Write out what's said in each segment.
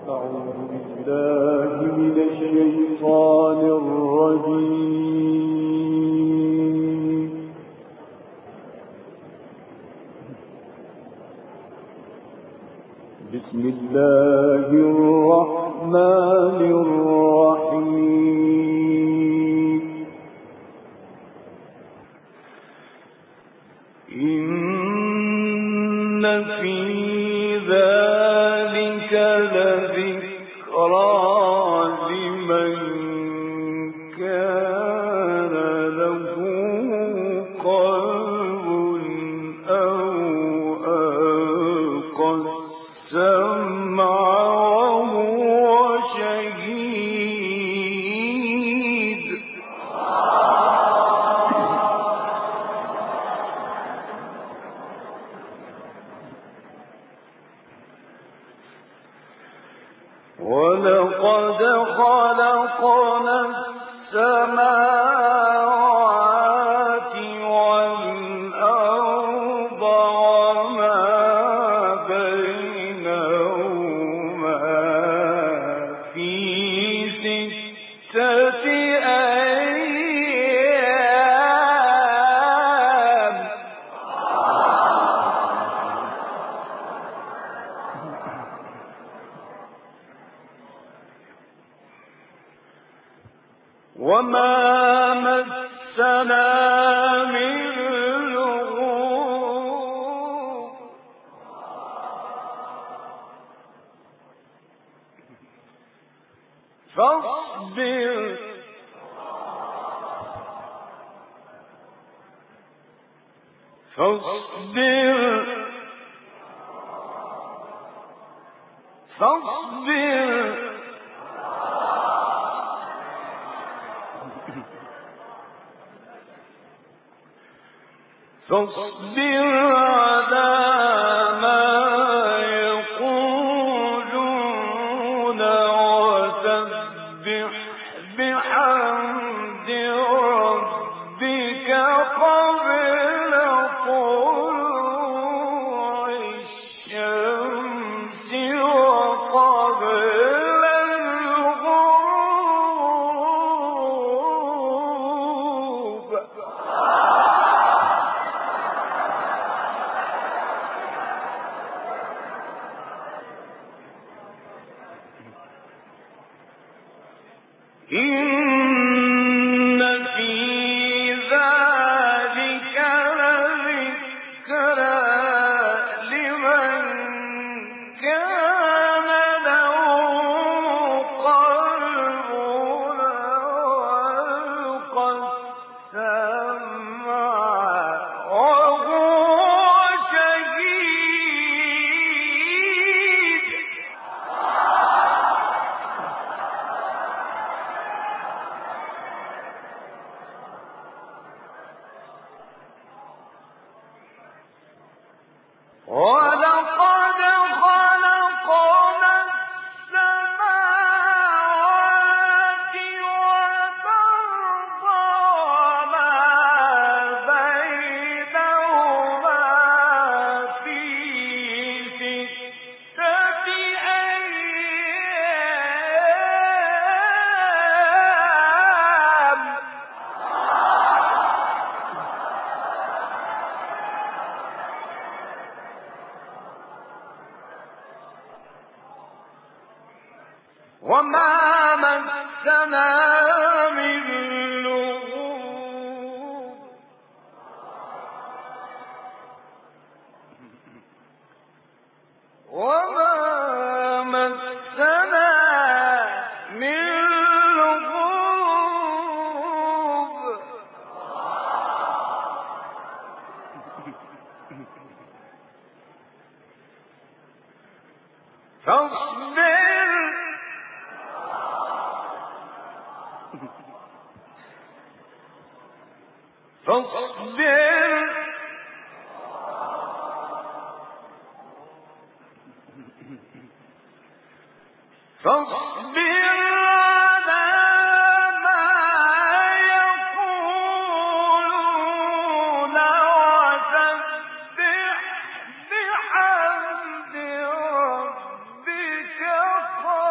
أعوذ بالله من الشيطان الرجيم. بسم الله الرحمن الرحيم. إن في ذلك لذكرى لمن كان له قلب أو ألقى السمع وهو شهيد. ولقد خلقنا السماوات والأرض وما بينهما في 6 أيام. وما مسنا من لغوب. فاصبر فاصبر فاصبر فاصبر على ما يقولون وسبح بحمد ربك قبل طلوع الشمس وقبل الغروب. إن في ذلك لذكرى لمن كان له قلب أو ألقى السمع وهو شهيد. ولقد خلقنا السماوات والأرض وما بينهما في 6 أيام. وما مسنا من لغوب. وما مسنا من لغوب. فاصبر فاصبر فاصبر على ما يقولون وسبح بحمد ربك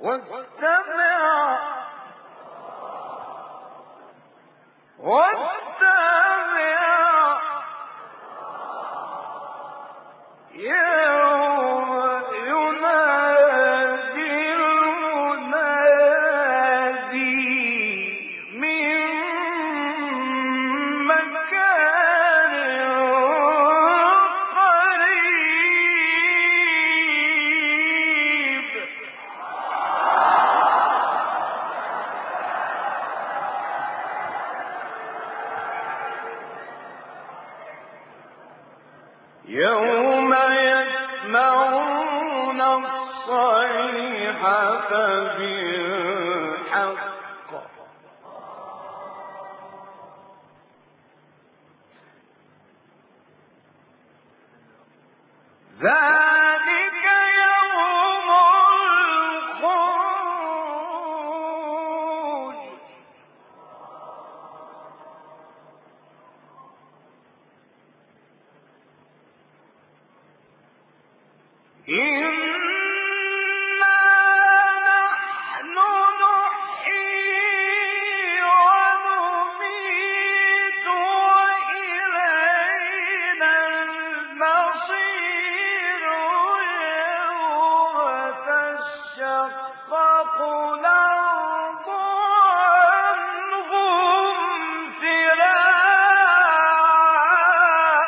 يوم يسمعون الصيحة بالحق ذلك يوم الخروج إنا نحن نحيي ونميت وإلينا المصير يوم تشقق الأرض عنهم سراعا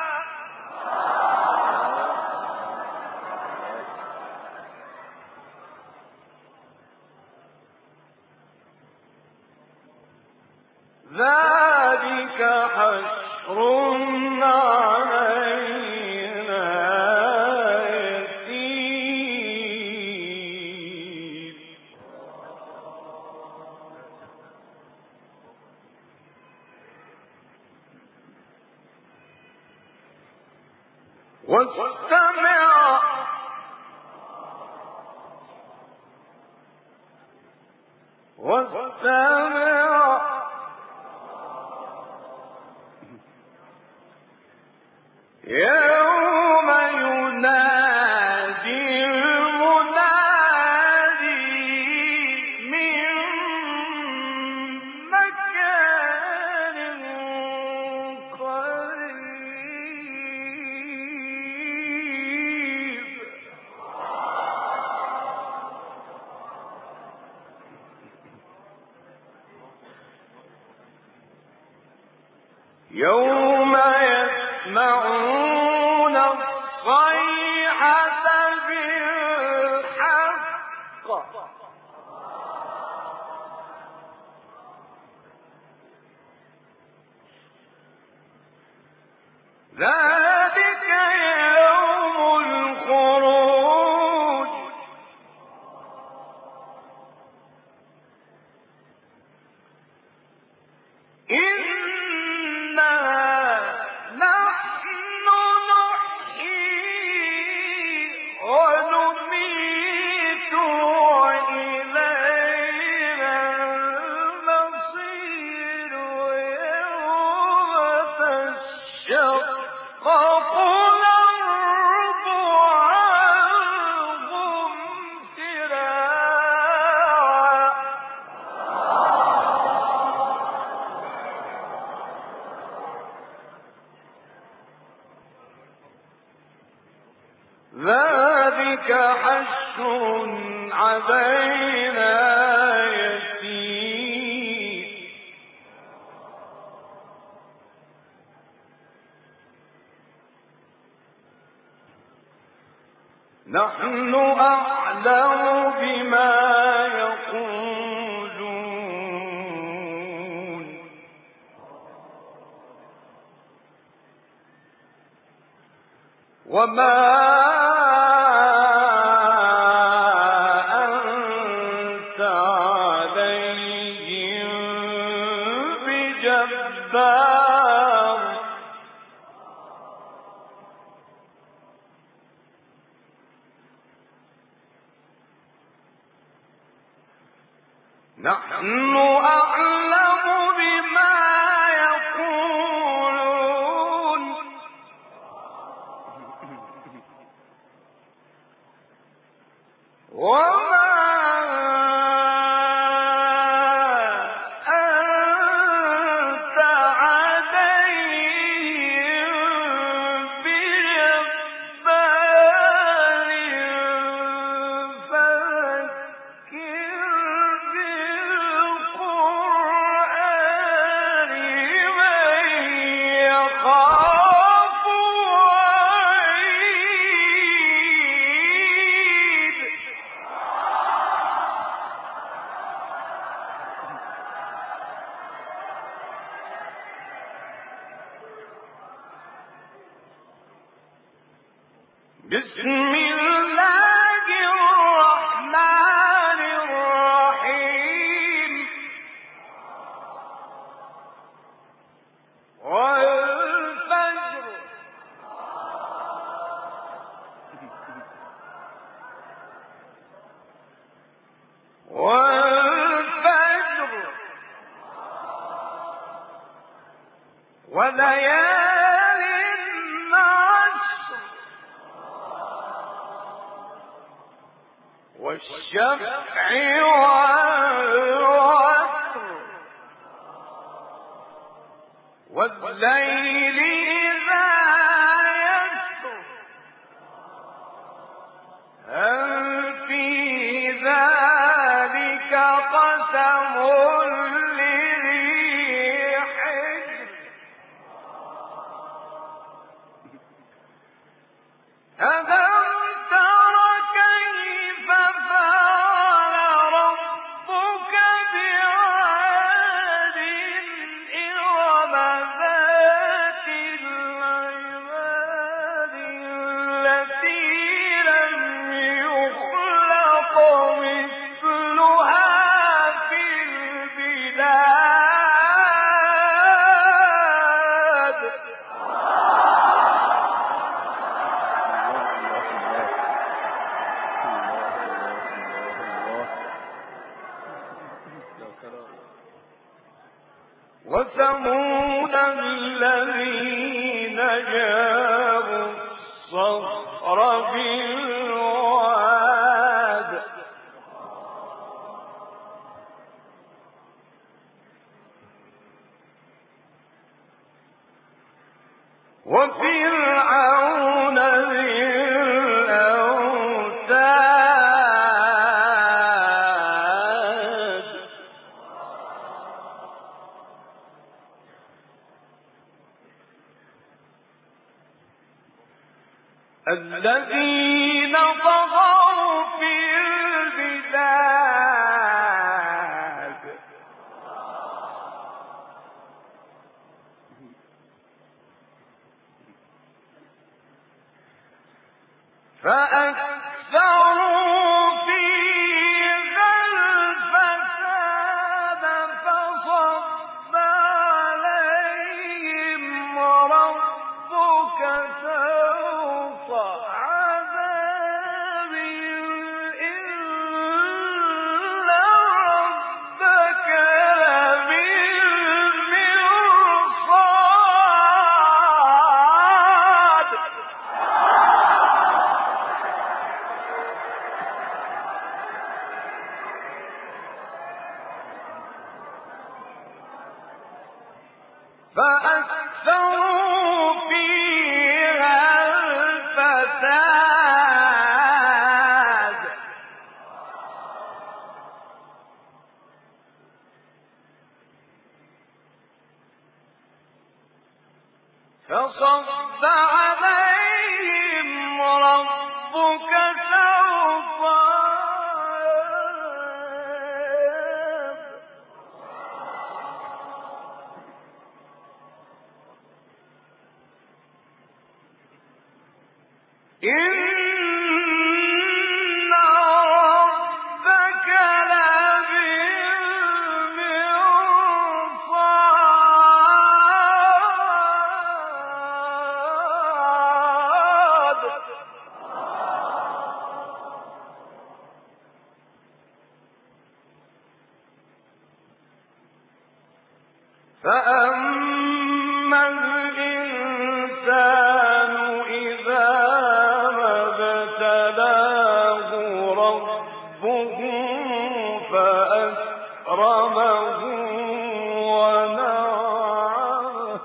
ذلك حشر علينا يسير واستمع يوم ينادي المنادي من مكان قريب يوم يسمعون الصيحة بالحق ذلك يوم الخروج إنا نحن نحيي ونميت وإلينا المصير يوم تشقق الأرض عنهم سراعا ذلك حشر علينا يسير نحن أعلم بما يقولون وما أنت عليهم بجبار نحن أعلم بما يقولون وما والفجر وليال عشر والشفع والوتر والليل إذا يسر هل في ذلك قسم لذي حجر ألم تر كيف فعل ربك بعاد إرم ذات العماد التي لم يخلق مثلها في البلاد وثمود الذين جابوا الصخر بالواد وفرعون ذي الأوتاد الذين طغوا في البلاد فأكثروا فيها الفساد فصب عليهم ربك سوط عذاب إن ربك لبالمرصاد فأكثروا فيها الفساد فصب عليهم ربك سوط عذاب إن ربك لبالمرصاد فأما الإنسان إذا ما ابتلاه ربه فأكرمه ونعمه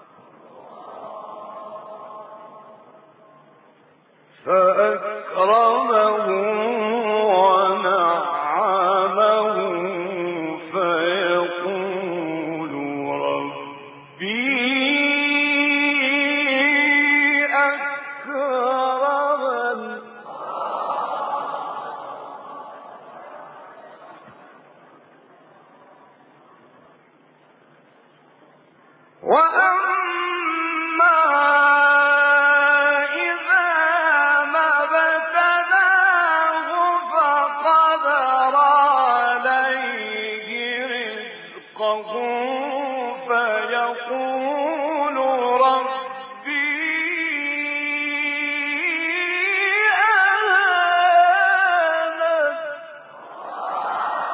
ونعمه فيقول ربي أكرمن وأما إذا ما ابتلاه فقدر عليه رزقه فيقول ربي أهانن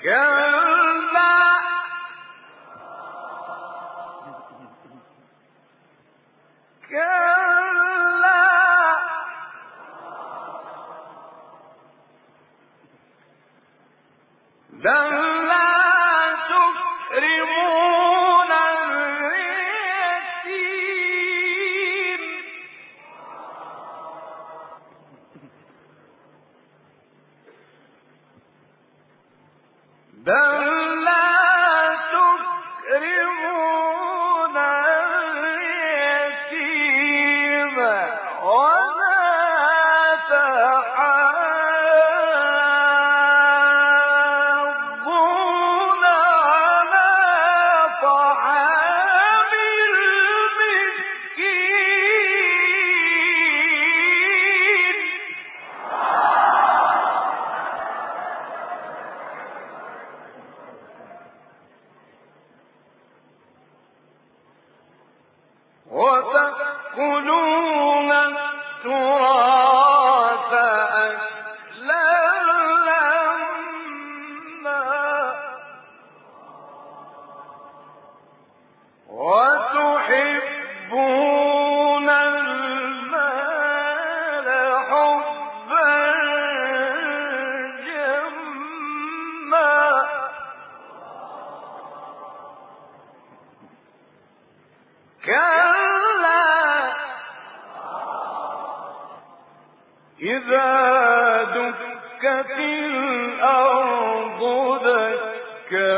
وتأكلون التراث أكلا لما وتحبون المال حبا جما إذا دكت الأرض دكا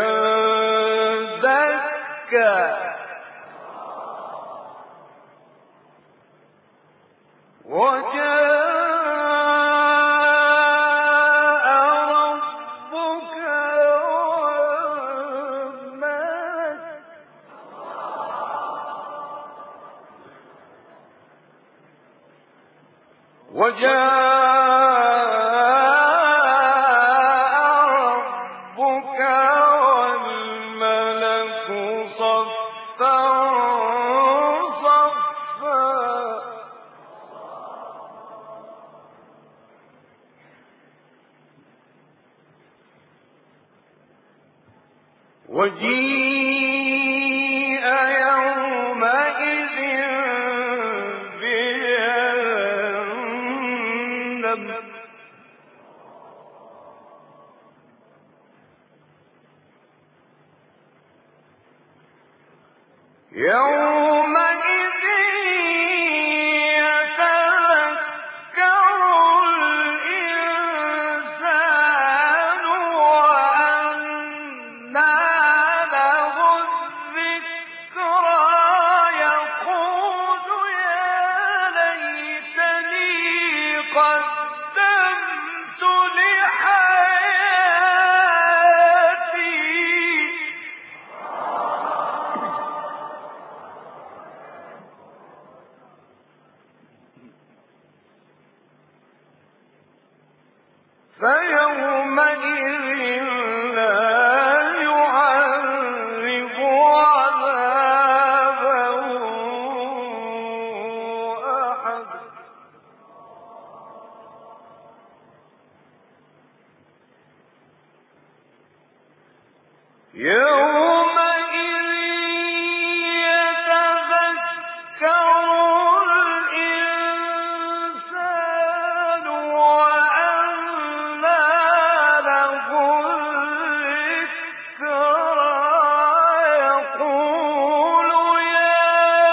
دكا وجاء ربك والملك صفا صفا وجيء يومئذ بجهنم يومئذ يتذكر الإنسان وأنى له الذكرى يقول يا ليتني قدمت لحياتي فيومئذ لا يعذب عذابه أحد يومئذ يتذكر الإنسان وأنى له الذكرى يقول يا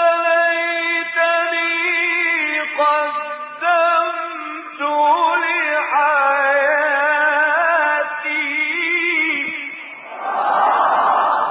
ليتني قدمت لحياتي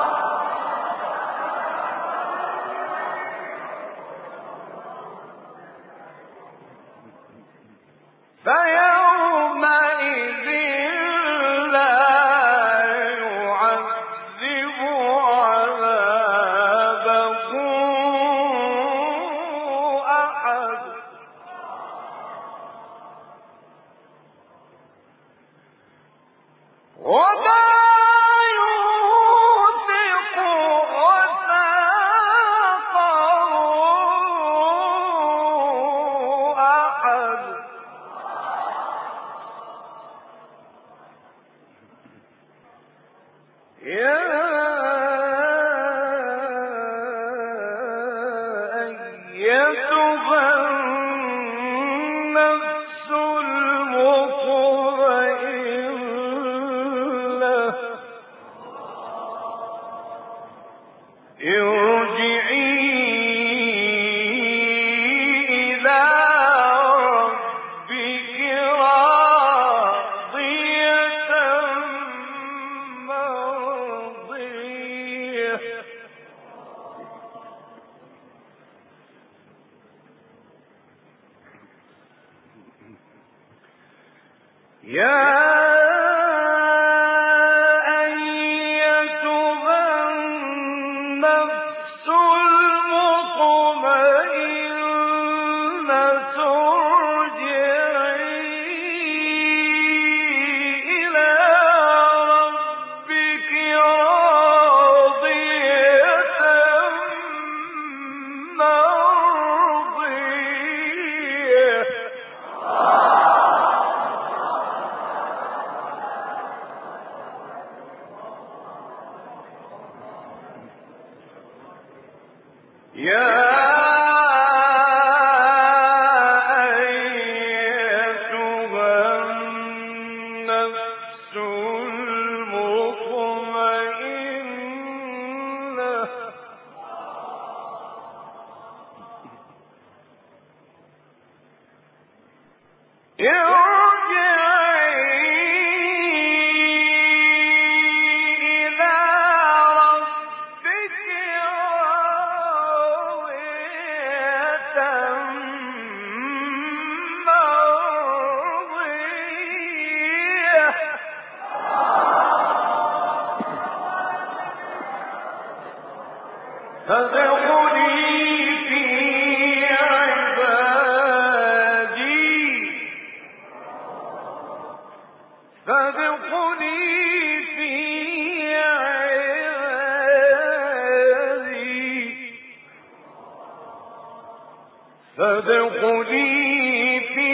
فادخلي في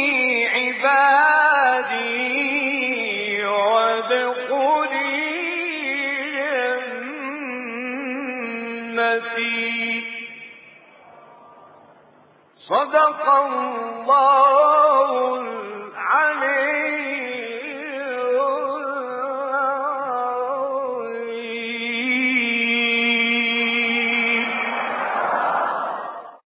عبادي وادخلي جنتي. صدق الله العليم.